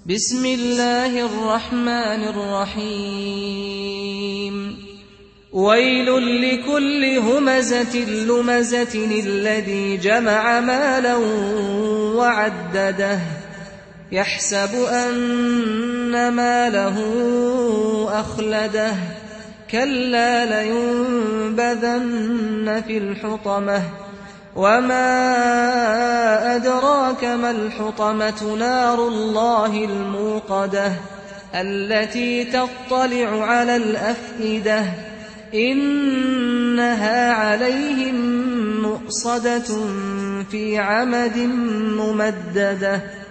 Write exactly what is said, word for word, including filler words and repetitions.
بسم الله الرحمن الرحيم ويل لكل همزة لمزة الذي جمع مالا وعدده يحسب أن ماله أخلده كلا لينبذن في الحطمة وما أدراك ما الحطمة نار الله الموقدة التي تطلع على الأفئدة إنها عليهم مؤصدة في عمد ممددة